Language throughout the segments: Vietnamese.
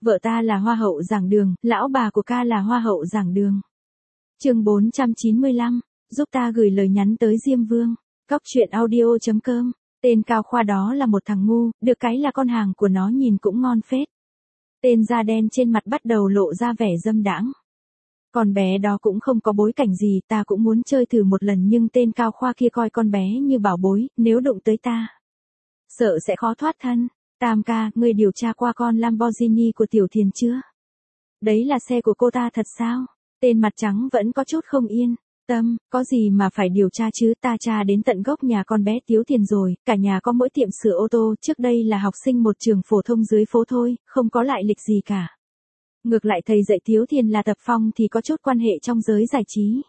Vợ ta là hoa hậu giảng đường, lão bà của ca là hoa hậu giảng đường. Chương 495, giúp ta gửi lời nhắn tới Diêm Vương. Cóc truyện audio.com. Tên Cao Khoa đó là một thằng ngu, được cái là con hàng của nó nhìn cũng ngon phết. Tên da đen trên mặt bắt đầu lộ ra vẻ dâm đãng. Con bé đó cũng không có bối cảnh gì, ta cũng muốn chơi thử một lần, nhưng tên Cao Khoa kia coi con bé như bảo bối, nếu đụng tới ta, sợ sẽ khó thoát thân. Tam ca, ngươi điều tra qua con Lamborghini của Tiểu Thiền chưa? Đấy là xe của cô ta thật sao? Tên mặt trắng vẫn có chút không yên. Tâm, có gì mà phải điều tra chứ, ta tra đến tận gốc nhà con bé Tiếu Thiền rồi, cả nhà có mỗi tiệm sửa ô tô, trước đây là học sinh một trường phổ thông dưới phố thôi, không có lại lịch gì cả. Ngược lại thầy dạy Tiếu Thiền là Tập Phong thì có chút quan hệ trong giới giải trí.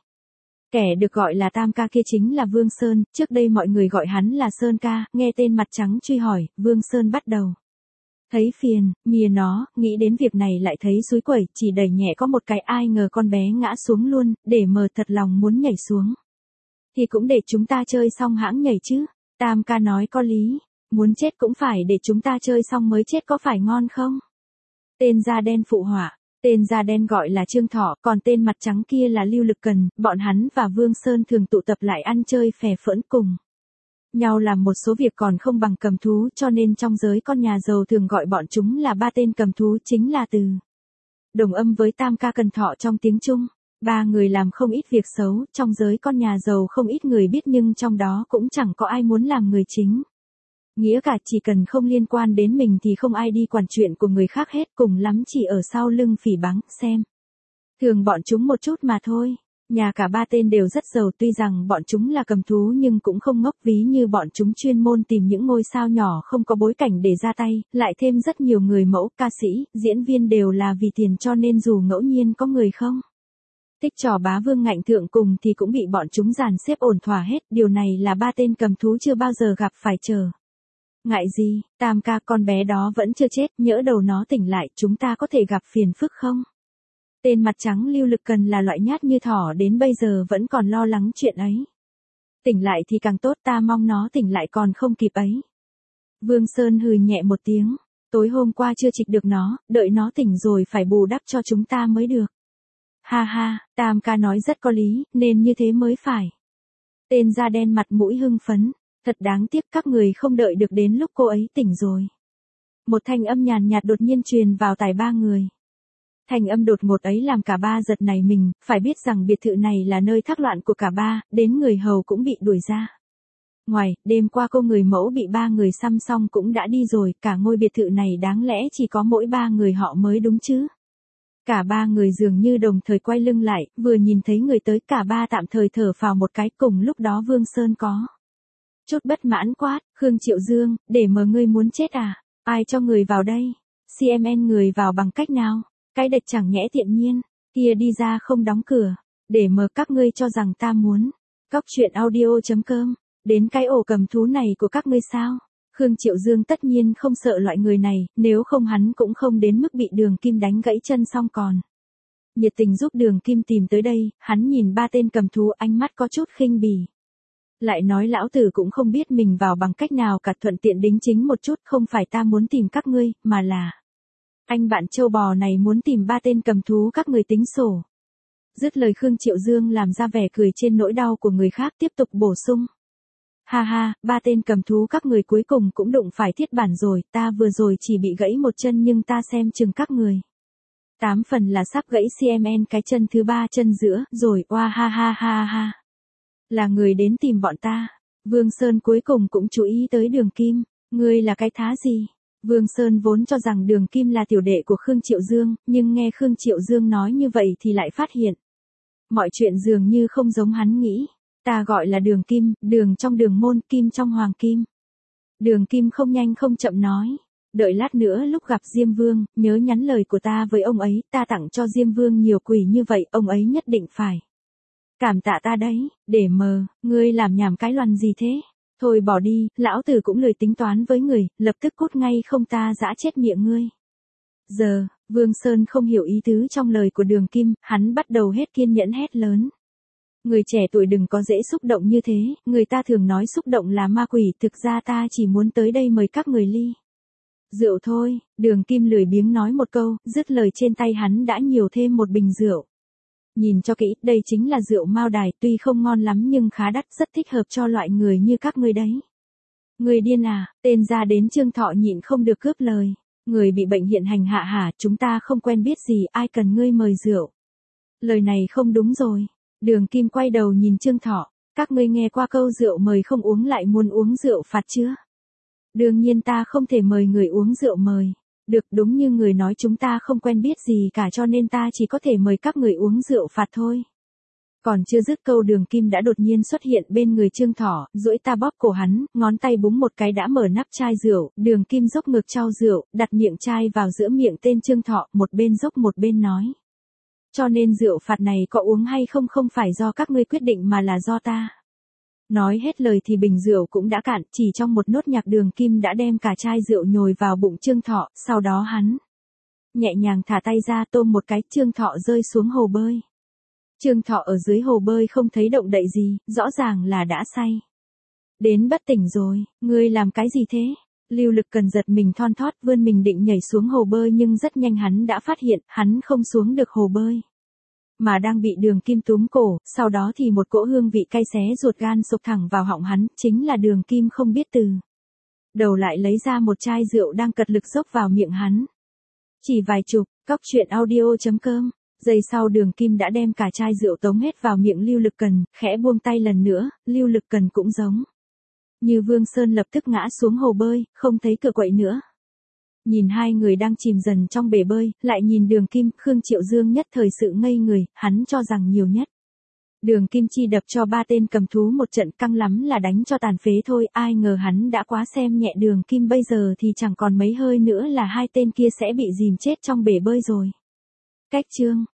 Kẻ được gọi là Tam ca kia chính là Vương Sơn, trước đây mọi người gọi hắn là Sơn ca, nghe tên mặt trắng truy hỏi, Vương Sơn bắt đầu thấy phiền, mìa nó, nghĩ đến việc này lại thấy xúi quẩy, chỉ đẩy nhẹ có một cái, ai ngờ con bé ngã xuống luôn, để mờ thật lòng muốn nhảy xuống. Thì cũng để chúng ta chơi xong hãng nhảy chứ. Tam ca nói có lý, muốn chết cũng phải để chúng ta chơi xong mới chết, có phải ngon không? Tên da đen phụ họa. Tên da đen gọi là Trương Thọ, còn tên mặt trắng kia là Lưu Lực Cần, bọn hắn và Vương Sơn thường tụ tập lại ăn chơi phè phỡn cùng nhau làm một số việc còn không bằng cầm thú, cho nên trong giới con nhà giàu thường gọi bọn chúng là ba tên cầm thú, chính là từ đồng âm với Tam ca Cần Thọ trong tiếng Trung. Ba người làm không ít việc xấu, trong giới con nhà giàu không ít người biết, nhưng trong đó cũng chẳng có ai muốn làm người chính. Nghĩa cả chỉ cần không liên quan đến mình thì không ai đi quản chuyện của người khác hết, cùng lắm chỉ ở sau lưng phỉ báng, xem thường bọn chúng một chút mà thôi. Nhà cả ba tên đều rất giàu, tuy rằng bọn chúng là cầm thú nhưng cũng không ngốc, ví như bọn chúng chuyên môn tìm những ngôi sao nhỏ không có bối cảnh để ra tay, lại thêm rất nhiều người mẫu, ca sĩ, diễn viên đều là vì tiền, cho nên dù ngẫu nhiên có người không thích trò bá vương ngạnh thượng cùng thì cũng bị bọn chúng dàn xếp ổn thỏa hết, điều này là ba tên cầm thú chưa bao giờ gặp phải. Chờ ngại gì, Tam ca, con bé đó vẫn chưa chết, nhỡ đầu nó tỉnh lại, chúng ta có thể gặp phiền phức không? Tên mặt trắng Lưu Lực Cần là loại nhát như thỏ, đến bây giờ vẫn còn lo lắng chuyện ấy. Tỉnh lại thì càng tốt, ta mong nó tỉnh lại còn không kịp ấy. Vương Sơn hừ nhẹ một tiếng, tối hôm qua chưa trịch được nó, đợi nó tỉnh rồi phải bù đắp cho chúng ta mới được. Ha ha, Tam ca nói rất có lý, nên như thế mới phải. Tên da đen mặt mũi hưng phấn, thật đáng tiếc các người không đợi được đến lúc cô ấy tỉnh rồi. Một thanh âm nhàn nhạt đột nhiên truyền vào tai ba người. Thanh âm đột ngột ấy làm cả ba giật nảy mình, phải biết rằng biệt thự này là nơi thác loạn của cả ba, đến người hầu cũng bị đuổi ra ngoài, đêm qua cô người mẫu bị ba người xăm xong cũng đã đi rồi, cả ngôi biệt thự này đáng lẽ chỉ có mỗi ba người họ mới đúng chứ. Cả ba người dường như đồng thời quay lưng lại, vừa nhìn thấy người tới cả ba tạm thời thở phào một cái, cùng lúc đó Vương Sơn có chút bất mãn quát, Khương Triệu Dương, để mờ ngươi muốn chết à? Ai cho người vào đây? CMN người vào bằng cách nào? Cái đệch chẳng nhẽ tiện nhiên, kia đi ra không đóng cửa, để mờ các ngươi cho rằng ta muốn. Cóc truyện audio.com, đến cái ổ cầm thú này của các ngươi sao? Khương Triệu Dương tất nhiên không sợ loại người này, nếu không hắn cũng không đến mức bị Đường Kim đánh gãy chân xong còn nhiệt tình giúp Đường Kim tìm tới đây. Hắn nhìn ba tên cầm thú, ánh mắt có chút khinh bỉ. Lại nói lão tử cũng không biết mình vào bằng cách nào cả, thuận tiện đính chính một chút, không phải ta muốn tìm các ngươi, mà là anh bạn châu bò này muốn tìm ba tên cầm thú các người tính sổ. Dứt lời Khương Triệu Dương làm ra vẻ cười trên nỗi đau của người khác, tiếp tục bổ sung. Ha ha, ba tên cầm thú các người cuối cùng cũng đụng phải thiết bản rồi, ta vừa rồi chỉ bị gãy một chân nhưng ta xem chừng các người 8 phần là sắp gãy CMN cái chân thứ ba, chân giữa, rồi, oa ha ha ha ha. Là người đến tìm bọn ta. Vương Sơn cuối cùng cũng chú ý tới Đường Kim, ngươi là cái thá gì? Vương Sơn vốn cho rằng Đường Kim là tiểu đệ của Khương Triệu Dương, nhưng nghe Khương Triệu Dương nói như vậy thì lại phát hiện mọi chuyện dường như không giống hắn nghĩ. Ta gọi là Đường Kim, đường trong đường môn, kim trong hoàng kim. Đường Kim không nhanh không chậm nói. Đợi lát nữa lúc gặp Diêm Vương, nhớ nhắn lời của ta với ông ấy, ta tặng cho Diêm Vương nhiều quỷ như vậy, ông ấy nhất định phải cảm tạ ta đấy. Để mờ, ngươi làm nhảm cái loằn gì thế? Thôi bỏ đi, lão tử cũng lười tính toán với người, lập tức cút ngay không ta giã chết miệng ngươi. Giờ, Vương Sơn không hiểu ý tứ trong lời của Đường Kim, hắn bắt đầu hết kiên nhẫn hét lớn. Người trẻ tuổi đừng có dễ xúc động như thế, người ta thường nói xúc động là ma quỷ, thực ra ta chỉ muốn tới đây mời các người ly Rượu thôi, Đường Kim lười biếng nói một câu, dứt lời trên tay hắn đã nhiều thêm một bình rượu. Nhìn cho kỹ, đây chính là rượu Mao Đài, tuy không ngon lắm nhưng khá đắt, rất thích hợp cho loại người như các ngươi đấy. Người điên à, tên ra đến Trương Thọ nhịn không được cướp lời. Người bị bệnh hiện hành hạ hả, chúng ta không quen biết gì, ai cần ngươi mời rượu. Lời này không đúng rồi. Đường Kim quay đầu nhìn Trương Thọ, các ngươi nghe qua câu rượu mời không uống lại muốn uống rượu phạt chưa? Đương nhiên ta không thể mời người uống rượu mời. Được, đúng như người nói chúng ta không quen biết gì cả cho nên ta chỉ có thể mời các người uống rượu phạt thôi. Còn chưa dứt câu Đường Kim đã đột nhiên xuất hiện bên người Trương Thọ, duỗi ta bóp cổ hắn, ngón tay búng một cái đã mở nắp chai rượu, Đường Kim dốc ngực trao rượu, đặt miệng chai vào giữa miệng tên Trương Thọ, một bên dốc một bên nói. Cho nên rượu phạt này có uống hay không không phải do các ngươi quyết định mà là do ta. Nói hết lời thì bình rượu cũng đã cạn, chỉ trong một nốt nhạc Đường Kim đã đem cả chai rượu nhồi vào bụng Trương Thọ, sau đó hắn nhẹ nhàng thả tay ra tôm một cái, Trương Thọ rơi xuống hồ bơi. Trương Thọ ở dưới hồ bơi không thấy động đậy gì, rõ ràng là đã say. Đến bất tỉnh rồi, ngươi làm cái gì thế? Lưu Lực Cần giật mình thon thót vươn mình định nhảy xuống hồ bơi nhưng rất nhanh hắn đã phát hiện, hắn không xuống được hồ bơi. Mà đang bị Đường Kim túm cổ, sau đó thì một cỗ hương vị cay xé ruột gan sộc thẳng vào họng hắn, chính là Đường Kim không biết từ đầu lại lấy ra một chai rượu đang cật lực dốc vào miệng hắn. Chỉ vài chục, cóc.audio.com. Giây sau Đường Kim đã đem cả chai rượu tống hết vào miệng Lưu Lực Cần, khẽ buông tay lần nữa, Lưu Lực Cần cũng giống như Vương Sơn lập tức ngã xuống hồ bơi, không thấy cựa quậy nữa. Nhìn hai người đang chìm dần trong bể bơi, lại nhìn Đường Kim, Khương Triệu Dương nhất thời sự ngây người, hắn cho rằng nhiều nhất. Đường Kim chi đập cho ba tên cầm thú một trận căng lắm là đánh cho tàn phế thôi, ai ngờ hắn đã quá xem nhẹ Đường Kim bây giờ thì chẳng còn mấy hơi nữa là hai tên kia sẽ bị dìm chết trong bể bơi rồi. Cách chương